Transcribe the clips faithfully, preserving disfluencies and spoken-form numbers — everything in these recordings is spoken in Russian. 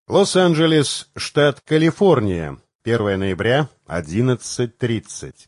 Лос-Анджелес, штат Калифорния, первое ноября, одиннадцать тридцать.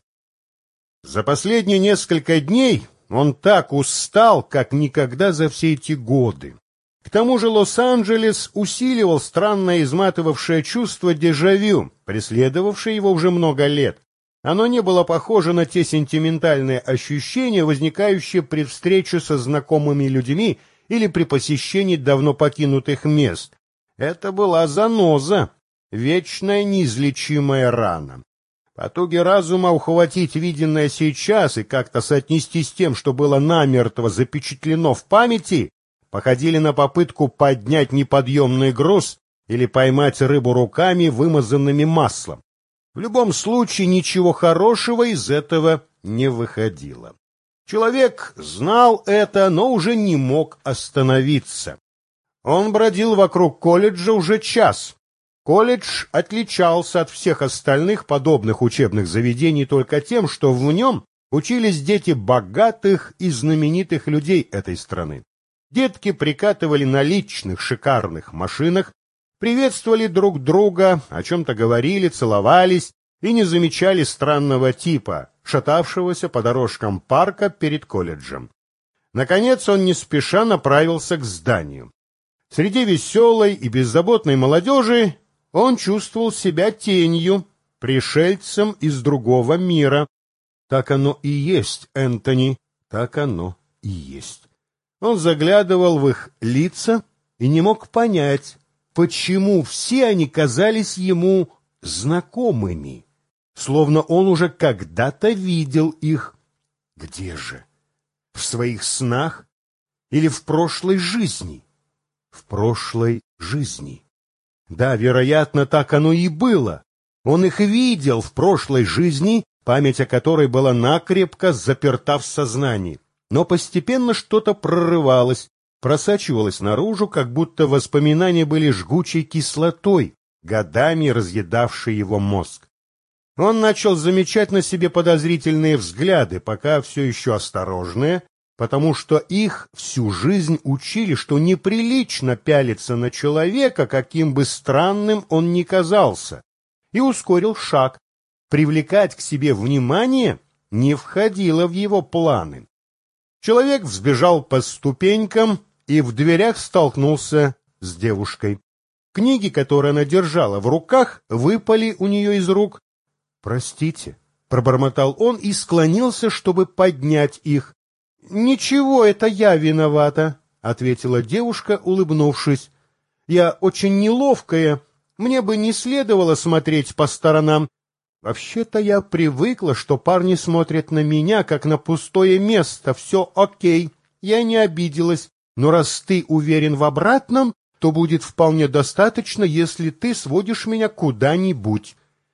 За последние несколько дней он так устал, как никогда за все эти годы. К тому же Лос-Анджелес усиливал странное изматывавшее чувство дежавю, преследовавшее его уже много лет. Оно не было похоже на те сентиментальные ощущения, возникающие при встрече со знакомыми людьми или при посещении давно покинутых мест. Это была заноза, вечная неизлечимая рана. Потуги разума ухватить виденное сейчас и как-то соотнести с тем, что было намертво запечатлено в памяти, походили на попытку поднять неподъемный груз или поймать рыбу руками, вымазанными маслом. В любом случае ничего хорошего из этого не выходило. Человек знал это, но уже не мог остановиться. Он бродил вокруг колледжа уже час. Колледж отличался от всех остальных подобных учебных заведений только тем, что в нем учились дети богатых и знаменитых людей этой страны. Детки прикатывали на личных шикарных машинах, приветствовали друг друга, о чем-то говорили, целовались и не замечали странного типа, шатавшегося по дорожкам парка перед колледжем. Наконец он не спеша направился к зданию. Среди веселой и беззаботной молодежи он чувствовал себя тенью, пришельцем из другого мира. Так оно и есть, Энтони, так оно и есть. Он заглядывал в их лица и не мог понять, почему все они казались ему знакомыми, словно он уже когда-то видел их. Где же? В своих снах или в прошлой жизни? В прошлой жизни. Да, вероятно, так оно и было. Он их видел в прошлой жизни, память о которой была накрепко заперта в сознании. Но постепенно что-то прорывалось, просачивалось наружу, как будто воспоминания были жгучей кислотой, годами разъедавшей его мозг. Он начал замечать на себе подозрительные взгляды, пока все еще осторожные, потому что их всю жизнь учили, что неприлично пялиться на человека, каким бы странным он ни казался, и ускорил шаг. Привлекать к себе внимание не входило в его планы. Человек взбежал по ступенькам и в дверях столкнулся с девушкой. Книги, которые она держала в руках, выпали у нее из рук. «Простите», — пробормотал он и склонился, чтобы поднять их. «Ничего, это я виновата», — ответила девушка, улыбнувшись. «Я очень неловкая, мне бы не следовало смотреть по сторонам. Вообще-то я привыкла, что парни смотрят на меня, как на пустое место, все окей, я не обиделась, но раз ты уверен в обратном, то будет вполне достаточно, если ты сводишь меня куда-нибудь».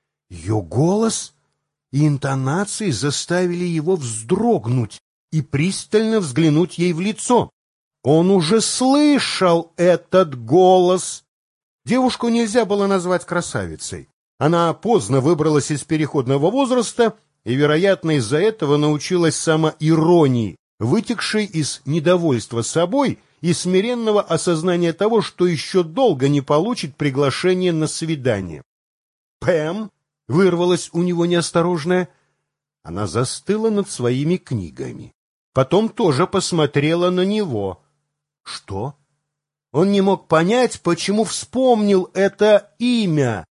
Ее голос и интонации заставили его вздрогнуть и пристально взглянуть ей в лицо. Он уже слышал этот голос. Девушку нельзя было назвать красавицей. Она поздно выбралась из переходного возраста и, вероятно, из-за этого научилась самоиронии, вытекшей из недовольства собой и смиренного осознания того, что еще долго не получит приглашение на свидание. «Пэм!» — вырвалась у него неосторожная. Она застыла над своими книгами. Потом тоже посмотрела на него. Что? Он не мог понять, почему вспомнил это имя.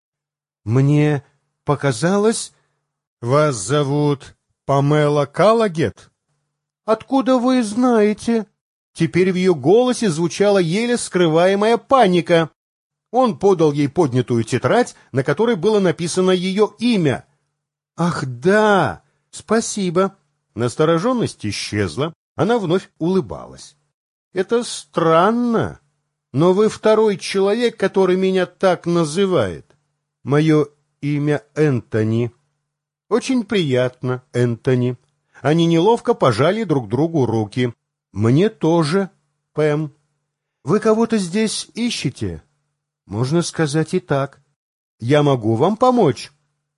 «Мне показалось...» «Вас зовут Памела Каллагет?» «Откуда вы знаете?» Теперь в ее голосе звучала еле скрываемая паника. Он подал ей поднятую тетрадь, на которой было написано ее имя. «Ах, да! Спасибо!» Настороженность исчезла, она вновь улыбалась. «Это странно, но вы второй человек, который меня так называет. Мое имя Энтони». «Очень приятно, Энтони». Они неловко пожали друг другу руки. «Мне тоже, Пэм». «Вы кого-то здесь ищете?» «Можно сказать и так. Я могу вам помочь?»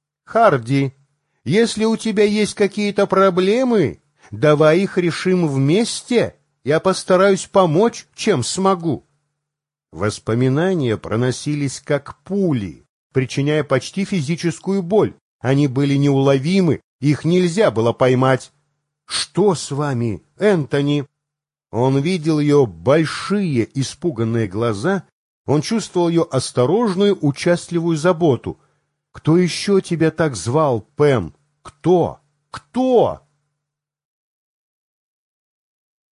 «Харди, если у тебя есть какие-то проблемы, давай их решим вместе. Я постараюсь помочь, чем смогу». Воспоминания проносились как пули, причиняя почти физическую боль. Они были неуловимы, их нельзя было поймать. «Что с вами, Энтони?» Он видел ее большие испуганные глаза, он чувствовал ее осторожную, участливую заботу. «Кто еще тебя так звал, Пэм? Кто? Кто?»